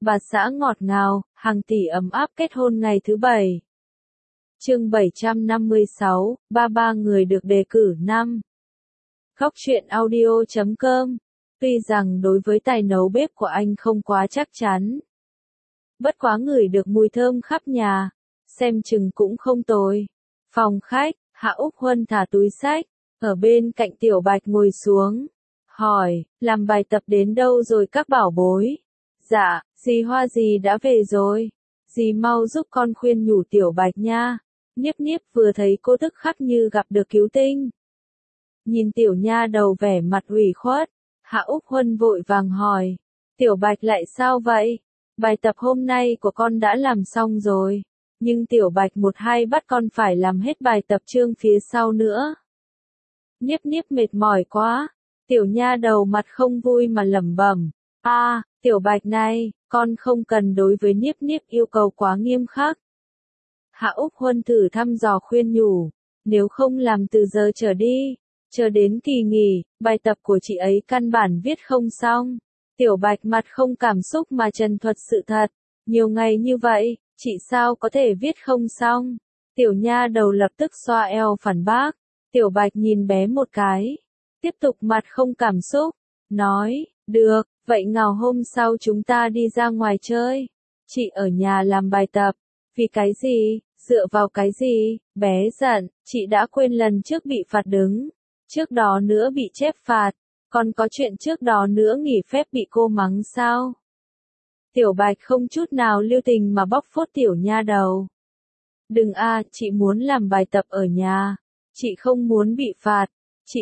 bà xã ngọt ngào, hàng tỷ ấm áp kết hôn ngày thứ 7. Chương 756, 33 người được đề cử năm. Góc truyện audio.com. Tuy rằng đối với tài nấu bếp của anh không quá chắc chắn, bất quá ngửi được mùi thơm khắp nhà, xem chừng cũng không tồi. Phòng khách, Hạ Úc Huân thả túi xách, ở bên cạnh Tiểu Bạch ngồi xuống, hỏi, làm bài tập đến đâu rồi các bảo bối? Dạ, dì Hoa dì đã về rồi. Dì mau giúp con khuyên nhủ Tiểu Bạch nha. Niếp Niếp vừa thấy cô tức khắc như gặp được cứu tinh. Nhìn tiểu nha đầu vẻ mặt ủy khuất, Hạ Úc Huân vội vàng hỏi, Tiểu Bạch lại sao vậy? Bài tập hôm nay của con đã làm xong rồi, nhưng Tiểu Bạch một hai bắt con phải làm hết bài tập chương phía sau nữa. Niếp Niếp mệt mỏi quá, tiểu nha đầu mặt không vui mà lẩm bẩm, Tiểu Bạch này, con không cần đối với Niếp Niếp yêu cầu quá nghiêm khắc. Hạ Úc Huân thử thăm dò khuyên nhủ, nếu không làm từ giờ trở đi, chờ đến kỳ nghỉ, bài tập của chị ấy căn bản viết không xong. Tiểu Bạch mặt không cảm xúc mà trần thuật sự thật, nhiều ngày như vậy, chị sao có thể viết không xong. Tiểu nha đầu lập tức xoa eo phản bác, Tiểu Bạch nhìn bé một cái, tiếp tục mặt không cảm xúc, nói, được, vậy nào hôm sau chúng ta đi ra ngoài chơi, chị ở nhà làm bài tập. Vì cái gì, dựa vào cái gì, bé giận, chị đã quên lần trước bị phạt đứng, trước đó nữa bị chép phạt, còn có chuyện trước đó nữa nghỉ phép bị cô mắng sao? Tiểu Bạch không chút nào lưu tình mà bóc phốt tiểu nha đầu. Đừng chị muốn làm bài tập ở nhà, chị không muốn bị phạt, chị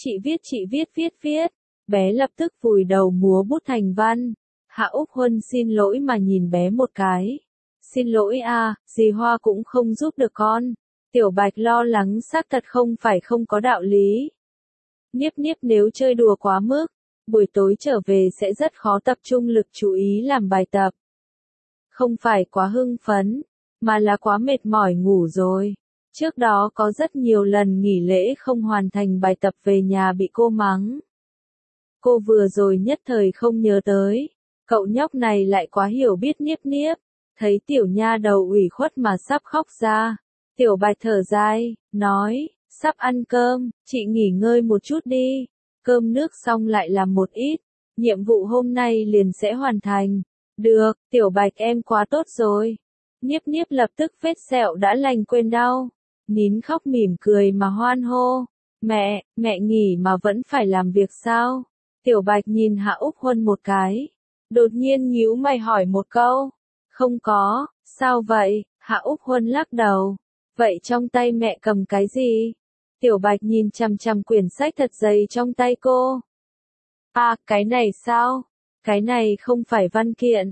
viết. Bé lập tức vùi đầu múa bút thành văn. Hạ Úc Huân xin lỗi mà nhìn bé một cái. Xin lỗi dì Hoa cũng không giúp được con. Tiểu Bạch lo lắng xác thật không phải không có đạo lý. Niếp Niếp nếu chơi đùa quá mức, buổi tối trở về sẽ rất khó tập trung lực chú ý làm bài tập. Không phải quá hưng phấn, mà là quá mệt mỏi ngủ rồi. Trước đó có rất nhiều lần nghỉ lễ không hoàn thành bài tập về nhà bị cô mắng. Cô vừa rồi nhất thời không nhớ tới, cậu nhóc này lại quá hiểu biết Niếp Niếp. Thấy tiểu nha đầu ủy khuất mà sắp khóc ra, Tiểu Bạch thở dài, nói, sắp ăn cơm, chị nghỉ ngơi một chút đi, cơm nước xong lại làm một ít, nhiệm vụ hôm nay liền sẽ hoàn thành. Được, Tiểu Bạch em quá tốt rồi. Niếp Niếp lập tức vết sẹo đã lành quên đau, nín khóc mỉm cười mà hoan hô, mẹ nghỉ mà vẫn phải làm việc sao? Tiểu Bạch nhìn Hạ Úc Huân một cái, đột nhiên nhíu mày hỏi một câu. Không có, sao vậy? Hạ Úc Huân lắc đầu. Vậy trong tay mẹ cầm cái gì? Tiểu Bạch nhìn chằm chằm quyển sách thật dày trong tay cô. Cái này sao? Cái này không phải văn kiện.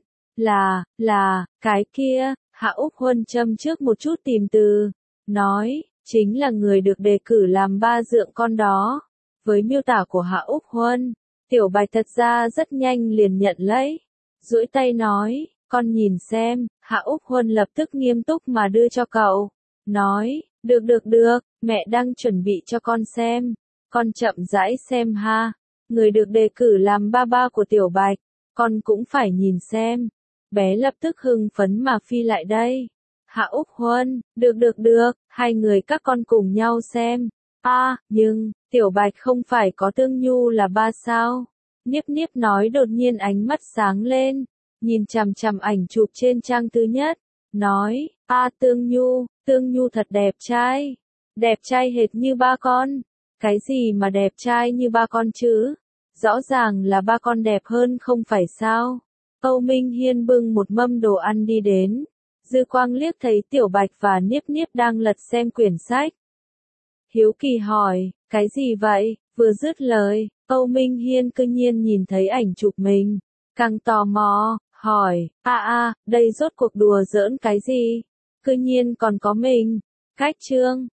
Là, cái kia. Hạ Úc Huân châm trước một chút tìm từ. Nói, chính là người được đề cử làm ba dượng con đó. Với miêu tả của Hạ Úc Huân, Tiểu Bạch thật ra rất nhanh liền nhận lấy. Duỗi tay nói. Con nhìn xem, Hạ Úc Huân lập tức nghiêm túc mà đưa cho cậu. Nói, được, mẹ đang chuẩn bị cho con xem. Con chậm rãi xem ha. Người được đề cử làm ba của Tiểu Bạch, con cũng phải nhìn xem. Bé lập tức hưng phấn mà phi lại đây. Hạ Úc Huân, được, hai người các con cùng nhau xem. Nhưng, Tiểu Bạch không phải có Tương Nhu là ba sao? Niếp Niếp nói đột nhiên ánh mắt sáng lên. Nhìn chằm chằm ảnh chụp trên trang thứ nhất, nói, Tương Nhu thật đẹp trai hệt như ba con. Cái gì mà đẹp trai như ba con chứ? Rõ ràng là ba con đẹp hơn không phải sao? Âu Minh Hiên bưng một mâm đồ ăn đi đến, dư quang liếc thấy Tiểu Bạch và Niếp Niếp đang lật xem quyển sách. Hiếu kỳ hỏi, cái gì vậy? Vừa dứt lời, Âu Minh Hiên cư nhiên nhìn thấy ảnh chụp mình, càng tò mò. Hỏi, đây rốt cuộc đùa giỡn cái gì? Cư nhiên còn có mình. Cách chương,